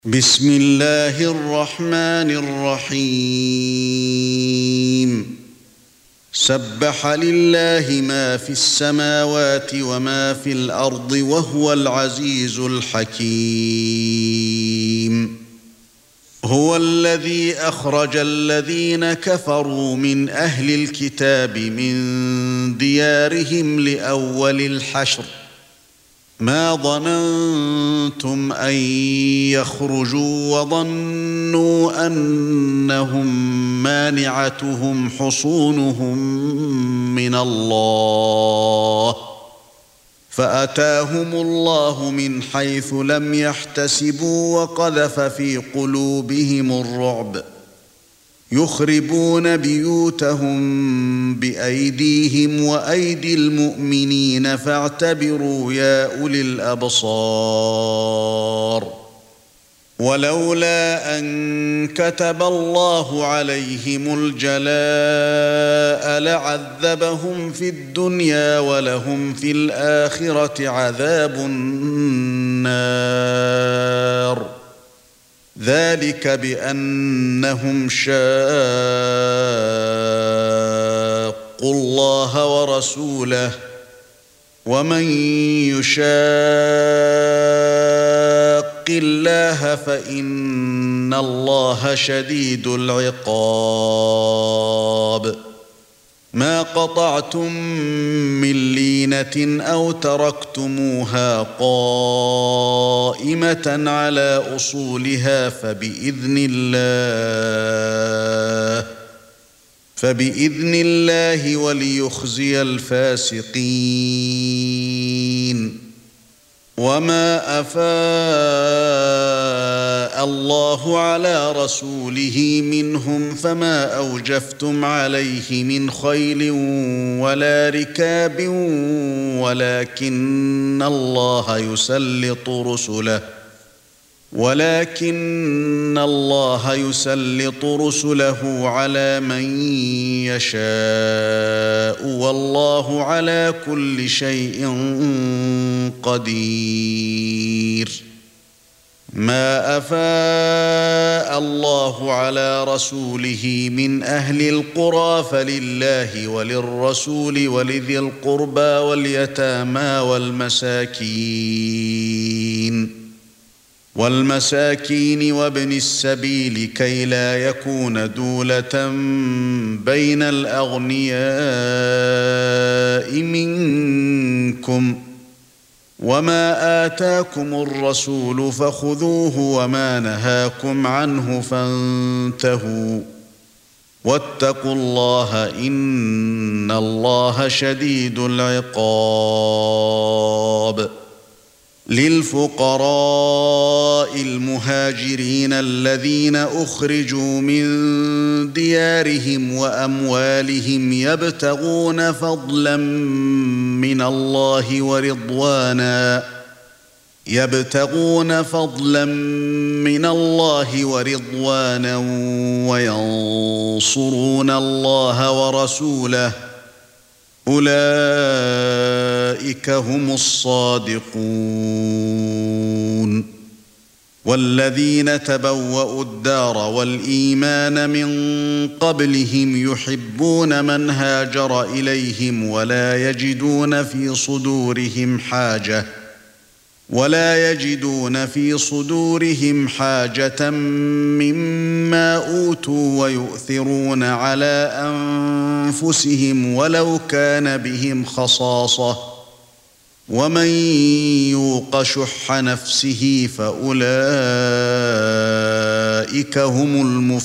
بسم الله الرحمن الرحيم سبح لله ما في السماوات وما في الأرض وهو العزيز الحكيم هو الذي أخرج الذين كفروا من أهل الكتاب من ديارهم لأول الحشر ما ظننتم أن يخرجوا وظنوا أنهم مانعتهم حصونهم من الله فأتاهم الله من حيث لم يحتسبوا وقذف في قلوبهم الرعب يخربون بيوتهم بأيديهم وأيدي المؤمنين فاعتبروا يا أولي الأبصار ولولا أن كتب الله عليهم الجلاء لعذبهم في الدنيا ولهم في الآخرة عذاب النار ذلك بأنهم شاقوا الله ورسوله ومن يشاق الله فإن الله شديد العقاب ما قطعتم من لينة أو تركتموها قائمة على أصولها فبإذن الله وليخزي الفاسقين وما أفاء الله على رسوله منهم فما أوجفتم عليه من خيل ولا ركاب ولكن الله يسلط رسله على من يشاء والله على كل شيء قدير ما أفاء الله على رسوله من أهل القرى فلله وللرسول ولذي القربى واليتامى والمساكين وابن السبيل كي لا يكون دولة بين الأغنياء منكم وما آتاكم الرسول فخذوه وما نهاكم عنه فانتهوا واتقوا الله إن الله شديد العقاب للفقراء المهاجرين الذين أخرجوا من ديارهم وأموالهم يبتغون فضلا من الله ورضوانا وينصرون الله ورسوله أولئك هم الصادقون والذين تبوأوا الدار والإيمان من قبلهم يحبون من هاجر إليهم ولا يجدون في صدورهم حاجة مما أوتوا ويؤثرون على أنفسهم ولو كان بهم خصاصة ومن يوق شح نفسه فأولئك هم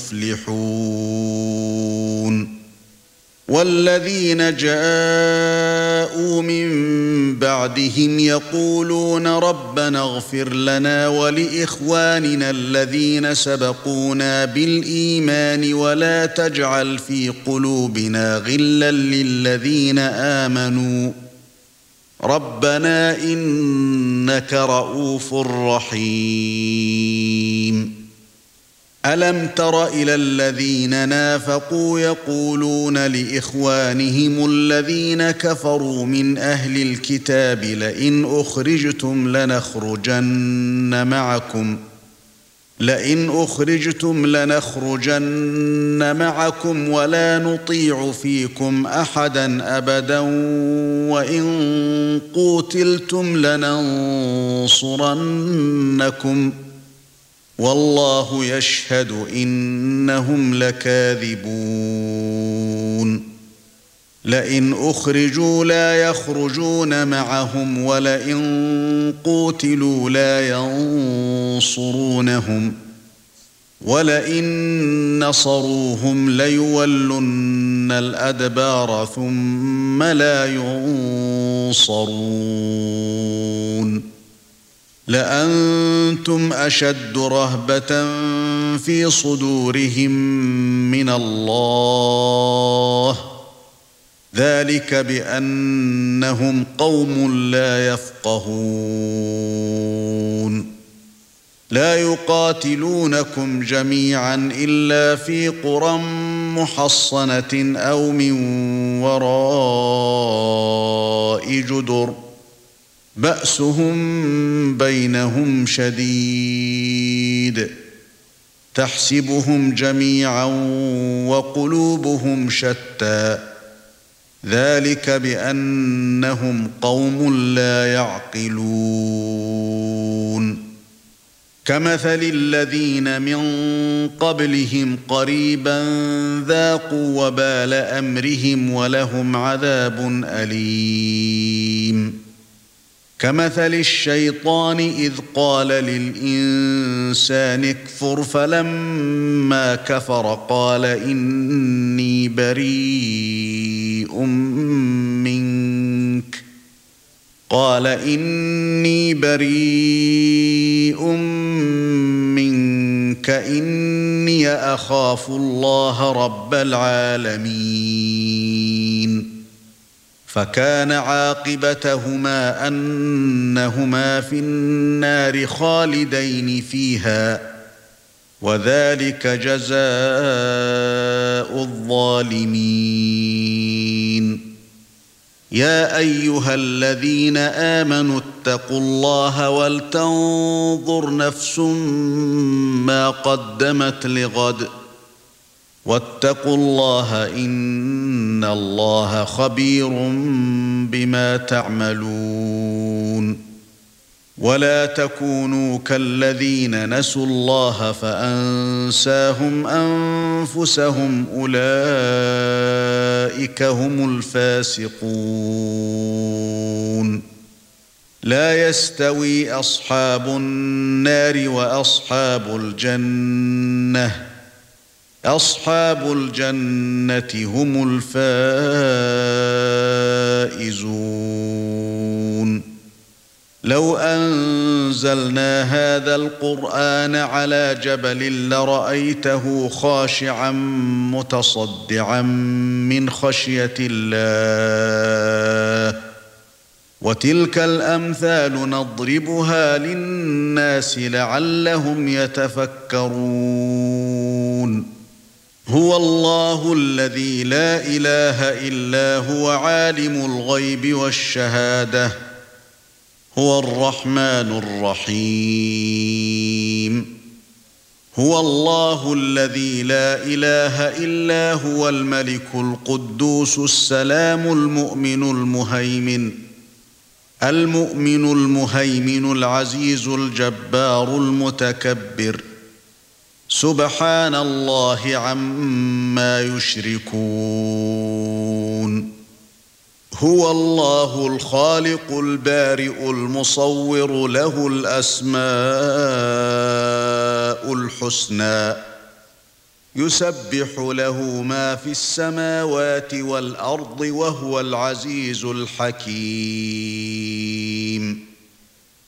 المفلحون والذين جاءوا من بعدهم يقولون ربنا اغفر لنا ولإخواننا الذين سبقونا بالإيمان ولا تجعل في قلوبنا غلا للذين آمنوا ربنا إنك رؤوف رحيم ألم تر إلى الذين نافقوا يقولون لإخوانهم الذين كفروا من أهل الكتاب لئن أخرجتم لنخرجن معكم لئن أخرجتم لنخرجن معكم ولا نطيع فيكم أحدا أبدا وإن قوتلتم لننصرنكم والله يشهد إنهم لكاذبون لئن أخرجوا لا يخرجون معهم ولئن قوتلوا لا ينصرونهم ولئن نصروهم ليولن الأدبار ثم لا ينصرون لأنتم أشد رهبة في صدورهم من الله ذلك بأنهم قوم لا يفقهون لا يقاتلونكم جميعا إلا في قرى محصنة أو من وراء جدر بأسهم بينهم شديد تحسبهم جميعا وقلوبهم شتى ذلك بأنهم قوم لا يعقلون كمثل الذين من قبلهم قريبا ذاقوا وبال أمرهم ولهم عذاب أليم كمثل الشيطان إذ قال للإنسان اكفر فلما كفر قال إني بريء منك إني أخاف الله رب العالمين فكان عاقبتهما أنهما في النار خالدين فيها وذلك جزاء الظالمين يا أيها الذين آمنوا اتقوا الله ولتنظر نفس ما قدمت لغد واتقوا الله إن الله خبير بما تعملون ولا تكونوا كالذين نسوا الله فأنساهم أنفسهم أولئك هم الفاسقون لا يستوي أصحاب النار وأصحاب الجنة أصحاب الجنة هم الفائزون لو أنزلنا هذا القرآن على جبل لرأيته خاشعا متصدعا من خشية الله وتلك الأمثال نضربها للناس لعلهم يتفكرون هو الله الذي لا إله إلا هو عالم الغيب والشهادة هو الرحمن الرحيم هو الله الذي لا إله إلا هو الملك القدوس السلام المؤمن المهيمن العزيز الجبار المتكبر سبحان الله عما يشركون هو الله الخالق البارئ المصور له الأسماء الحسنى يسبح له ما في السماوات والأرض وهو العزيز الحكيم